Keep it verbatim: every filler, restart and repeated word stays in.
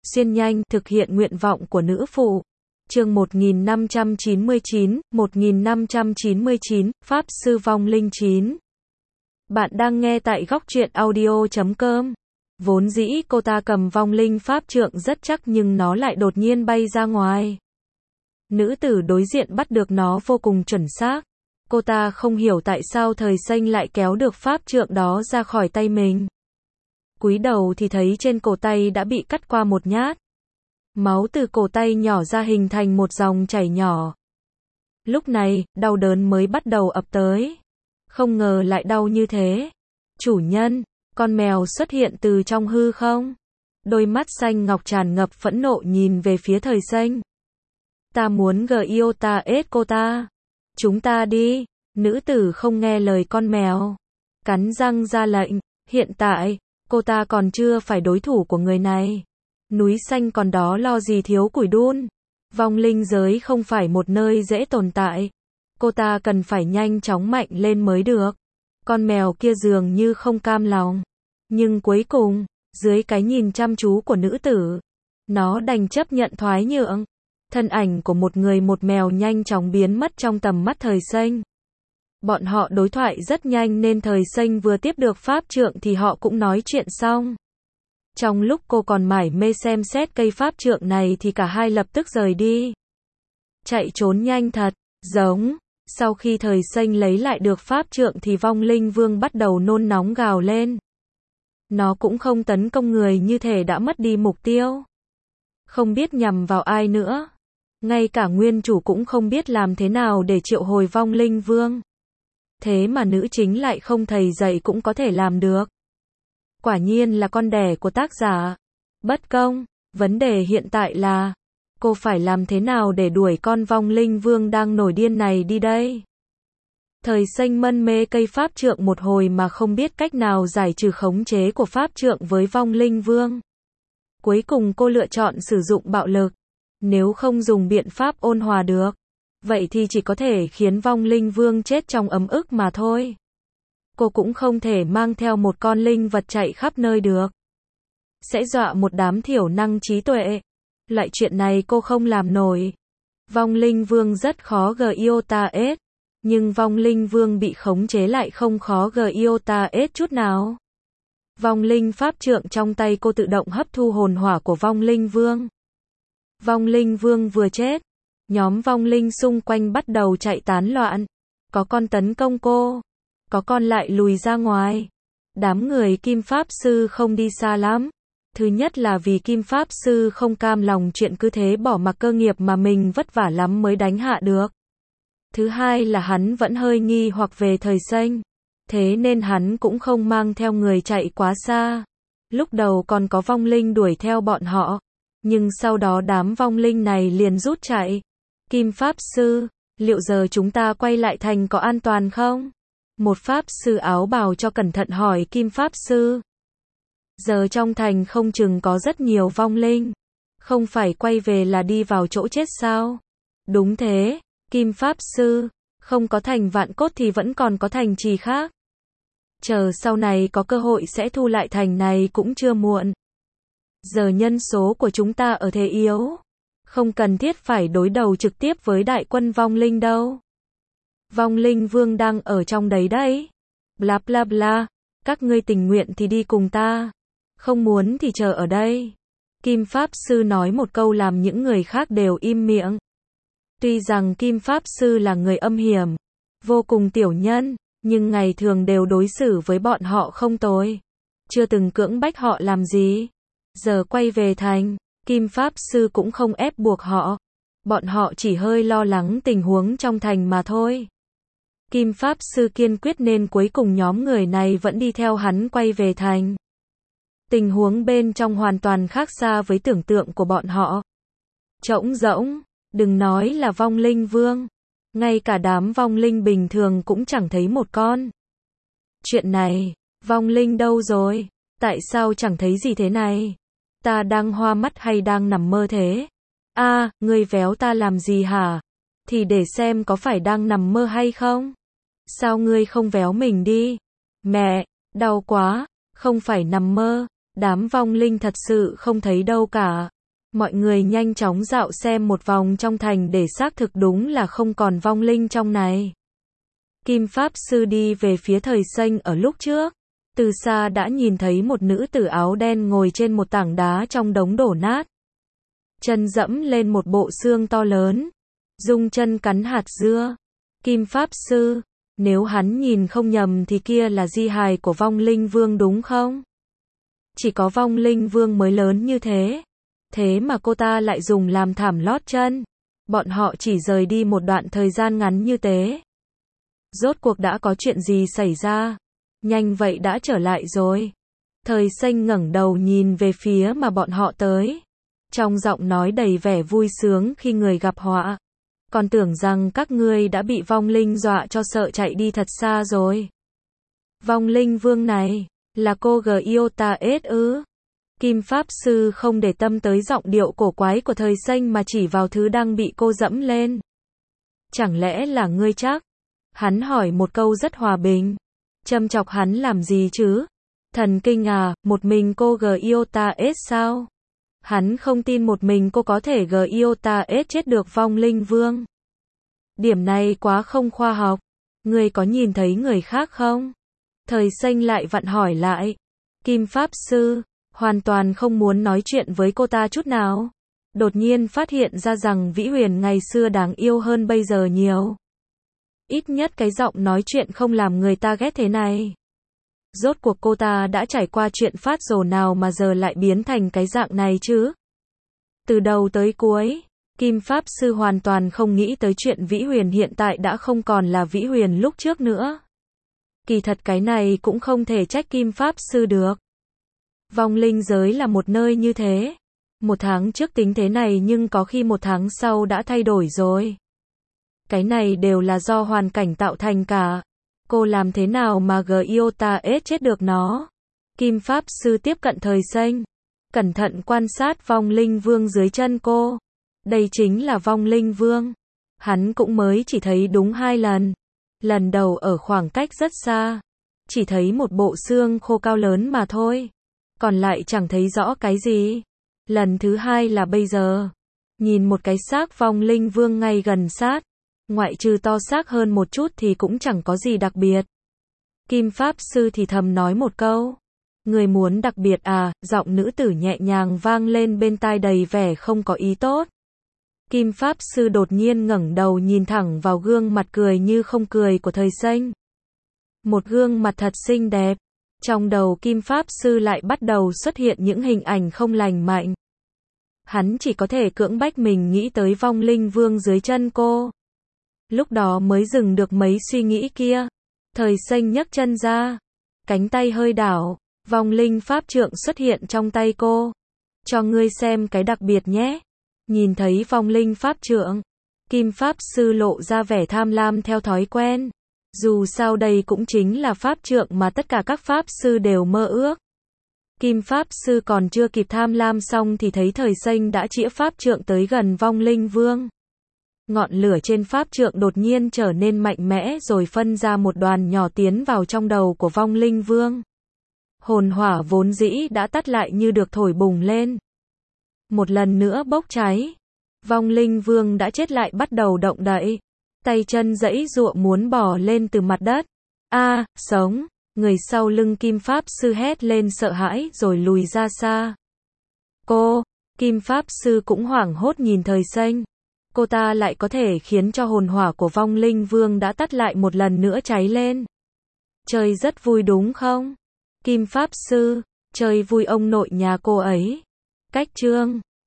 xuyên nhanh, thực hiện nguyện vọng của nữ phụ. Chương một nghìn năm trăm chín mươi chín, một nghìn năm trăm chín mươi chín, Pháp Sư Vong Linh chín. Bạn đang nghe tại góc truyện audio chấm com. Vốn dĩ cô ta cầm vong linh pháp trượng rất chắc nhưng nó lại đột nhiên bay ra ngoài. Nữ tử đối diện bắt được nó vô cùng chuẩn xác. Cô ta không hiểu tại sao thời xanh lại kéo được pháp trượng đó ra khỏi tay mình. Cúi đầu thì thấy trên cổ tay đã bị cắt qua một nhát. Máu từ cổ tay nhỏ ra hình thành một dòng chảy nhỏ. Lúc này, đau đớn mới bắt đầu ập tới. Không ngờ lại đau như thế. Chủ nhân, con mèo xuất hiện từ trong hư không? Đôi mắt xanh ngọc tràn ngập phẫn nộ nhìn về phía thời xanh. Ta muốn Giota ết cô ta. Chúng ta đi. Nữ tử không nghe lời con mèo. Cắn răng ra lệnh. Hiện tại, cô ta còn chưa phải đối thủ của người này. Núi xanh còn đó lo gì thiếu củi đun. Vong linh giới không phải một nơi dễ tồn tại. Cô ta cần phải nhanh chóng mạnh lên mới được. Con mèo kia dường như không cam lòng. Nhưng cuối cùng, dưới cái nhìn chăm chú của nữ tử, nó đành chấp nhận thoái nhượng. Thân ảnh của một người một mèo nhanh chóng biến mất trong tầm mắt thời xanh. Bọn họ đối thoại rất nhanh nên thời xanh vừa tiếp được pháp trượng thì họ cũng nói chuyện xong. Trong lúc cô còn mải mê xem xét cây pháp trượng này thì cả hai lập tức rời đi. Chạy trốn nhanh thật, giống. Sau khi thời xanh lấy lại được pháp trượng thì vong linh vương bắt đầu nôn nóng gào lên. Nó cũng không tấn công người như thể đã mất đi mục tiêu. Không biết nhằm vào ai nữa. Ngay cả nguyên chủ cũng không biết làm thế nào để triệu hồi vong linh vương. Thế mà nữ chính lại không thầy dạy cũng có thể làm được. Quả nhiên là con đẻ của tác giả. Bất công, vấn đề hiện tại là, cô phải làm thế nào để đuổi con vong linh vương đang nổi điên này đi đây? Thời xanh mân mê cây pháp trượng một hồi mà không biết cách nào giải trừ khống chế của pháp trượng với vong linh vương. Cuối cùng cô lựa chọn sử dụng bạo lực. Nếu không dùng biện pháp ôn hòa được, vậy thì chỉ có thể khiến vong linh vương chết trong ấm ức mà thôi. Cô cũng không thể mang theo một con linh vật chạy khắp nơi được. Sẽ dọa một đám thiểu năng trí tuệ. Loại chuyện này cô không làm nổi. Vong linh vương rất khó Giota ết. Nhưng vong linh vương bị khống chế lại không khó Giota ết chút nào. Vong linh pháp trượng trong tay cô tự động hấp thu hồn hỏa của vong linh vương. Vong linh vương vừa chết. Nhóm vong linh xung quanh bắt đầu chạy tán loạn. Có con tấn công cô. Có con lại lùi ra ngoài. Đám người Kim Pháp Sư không đi xa lắm. Thứ nhất là vì Kim Pháp Sư không cam lòng chuyện cứ thế bỏ mặc cơ nghiệp mà mình vất vả lắm mới đánh hạ được. Thứ hai là hắn vẫn hơi nghi hoặc về thời xanh. Thế nên hắn cũng không mang theo người chạy quá xa. Lúc đầu còn có vong linh đuổi theo bọn họ. Nhưng sau đó đám vong linh này liền rút chạy. Kim Pháp Sư, liệu giờ chúng ta quay lại thành có an toàn không? Một Pháp Sư áo bào cho cẩn thận hỏi Kim Pháp Sư. Giờ trong thành không chừng có rất nhiều vong linh. Không phải quay về là đi vào chỗ chết sao? Đúng thế, Kim Pháp Sư. Không có thành Vạn Cốt thì vẫn còn có thành trì khác. Chờ sau này có cơ hội sẽ thu lại thành này cũng chưa muộn. Giờ nhân số của chúng ta ở thế yếu. Không cần thiết phải đối đầu trực tiếp với đại quân vong linh đâu. Vong linh vương đang ở trong đấy đấy. Bla bla bla. Các ngươi tình nguyện thì đi cùng ta. Không muốn thì chờ ở đây. Kim Pháp Sư nói một câu làm những người khác đều im miệng. Tuy rằng Kim Pháp Sư là người âm hiểm, vô cùng tiểu nhân, nhưng ngày thường đều đối xử với bọn họ không tồi. Chưa từng cưỡng bách họ làm gì. Giờ quay về thành, Kim Pháp Sư cũng không ép buộc họ. Bọn họ chỉ hơi lo lắng tình huống trong thành mà thôi. Kim Pháp Sư kiên quyết nên cuối cùng nhóm người này vẫn đi theo hắn quay về thành. Tình huống bên trong hoàn toàn khác xa với tưởng tượng của bọn họ. Trống rỗng, đừng nói là vong linh vương. Ngay cả đám vong linh bình thường cũng chẳng thấy một con. Chuyện này, vong linh đâu rồi? Tại sao chẳng thấy gì thế này? Ta đang hoa mắt hay đang nằm mơ thế? A, à, ngươi véo ta làm gì hả? Thì để xem có phải đang nằm mơ hay không? Sao ngươi không véo mình đi? Mẹ, đau quá, không phải nằm mơ, đám vong linh thật sự không thấy đâu cả. Mọi người nhanh chóng dạo xem một vòng trong thành để xác thực đúng là không còn vong linh trong này. Kim Pháp Sư đi về phía Thời Xanh ở lúc trước. Từ xa đã nhìn thấy một nữ tử áo đen ngồi trên một tảng đá trong đống đổ nát. Chân dẫm lên một bộ xương to lớn. Dùng chân cắn hạt dưa. Kim Pháp Sư, nếu hắn nhìn không nhầm thì kia là di hài của vong linh vương đúng không? Chỉ có vong linh vương mới lớn như thế. Thế mà cô ta lại dùng làm thảm lót chân. Bọn họ chỉ rời đi một đoạn thời gian ngắn như thế. Rốt cuộc đã có chuyện gì xảy ra? Nhanh vậy đã trở lại rồi. Thời Xanh ngẩng đầu nhìn về phía mà bọn họ tới. Trong giọng nói đầy vẻ vui sướng khi người gặp họa. Còn tưởng rằng các ngươi đã bị vong linh dọa cho sợ chạy đi thật xa rồi. Vong linh vương này, là cô Giota S ư? Kim Pháp Sư không để tâm tới giọng điệu cổ quái của Thời Xanh mà chỉ vào thứ đang bị cô dẫm lên. Chẳng lẽ là ngươi chắc? Hắn hỏi một câu rất hòa bình. Châm chọc hắn làm gì chứ? Thần kinh à, một mình cô Giota S sao? Hắn không tin một mình cô có thể Giota S chết được vong linh vương. Điểm này quá không khoa học. Ngươi có nhìn thấy người khác không? Thời Xanh lại vặn hỏi lại. Kim Pháp Sư hoàn toàn không muốn nói chuyện với cô ta chút nào. Đột nhiên phát hiện ra rằng Vĩ Huyền ngày xưa đáng yêu hơn bây giờ nhiều. Ít nhất cái giọng nói chuyện không làm người ta ghét thế này. Rốt cuộc cô ta đã trải qua chuyện phát rồ nào mà giờ lại biến thành cái dạng này chứ? Từ đầu tới cuối, Kim Pháp Sư hoàn toàn không nghĩ tới chuyện Vĩ Huyền hiện tại đã không còn là Vĩ Huyền lúc trước nữa. Kỳ thật cái này cũng không thể trách Kim Pháp Sư được. Vong linh giới là một nơi như thế. Một tháng trước tính thế này nhưng có khi một tháng sau đã thay đổi rồi. Cái này đều là do hoàn cảnh tạo thành cả. Cô làm thế nào mà Giota S chết được nó? Kim Pháp Sư tiếp cận Thời Xanh. Cẩn thận quan sát vong linh vương dưới chân cô. Đây chính là vong linh vương. Hắn cũng mới chỉ thấy đúng hai lần. Lần đầu ở khoảng cách rất xa. Chỉ thấy một bộ xương khô cao lớn mà thôi. Còn lại chẳng thấy rõ cái gì. Lần thứ hai là bây giờ. Nhìn một cái xác vong linh vương ngay gần sát. Ngoại trừ to xác hơn một chút thì cũng chẳng có gì đặc biệt. Kim Pháp Sư thì thầm nói một câu. Người muốn đặc biệt à? Giọng nữ tử nhẹ nhàng vang lên bên tai đầy vẻ không có ý tốt. Kim Pháp Sư đột nhiên ngẩng đầu nhìn thẳng vào gương mặt cười như không cười của Thời Xanh. Một gương mặt thật xinh đẹp. Trong đầu Kim Pháp Sư lại bắt đầu xuất hiện những hình ảnh không lành mạnh. Hắn chỉ có thể cưỡng bách mình nghĩ tới vong linh vương dưới chân cô. Lúc đó mới dừng được mấy suy nghĩ kia. Thời Xanh nhấc chân ra. Cánh tay hơi đảo. Vong linh pháp trượng xuất hiện trong tay cô. Cho ngươi xem cái đặc biệt nhé. Nhìn thấy vong linh pháp trượng. Kim Pháp Sư lộ ra vẻ tham lam theo thói quen. Dù sao đây cũng chính là pháp trượng mà tất cả các pháp sư đều mơ ước. Kim Pháp Sư còn chưa kịp tham lam xong thì thấy Thời Xanh đã chĩa pháp trượng tới gần vong linh vương. Ngọn lửa trên pháp trượng đột nhiên trở nên mạnh mẽ rồi phân ra một đoàn nhỏ tiến vào trong đầu của vong linh vương. Hồn hỏa vốn dĩ đã tắt lại như được thổi bùng lên. Một lần nữa bốc cháy. Vong linh vương đã chết lại bắt đầu động đậy. Tay chân giãy giụa muốn bò lên từ mặt đất. A, à, sống. Người sau lưng Kim Pháp Sư hét lên sợ hãi rồi lùi ra xa. Cô, Kim Pháp Sư cũng hoảng hốt nhìn Thời Xanh. Cô ta lại có thể khiến cho hồn hỏa của vong linh vương đã tắt lại một lần nữa cháy lên. Chơi rất vui đúng không? Kim Pháp Sư, chơi vui ông nội nhà cô ấy. Cách chương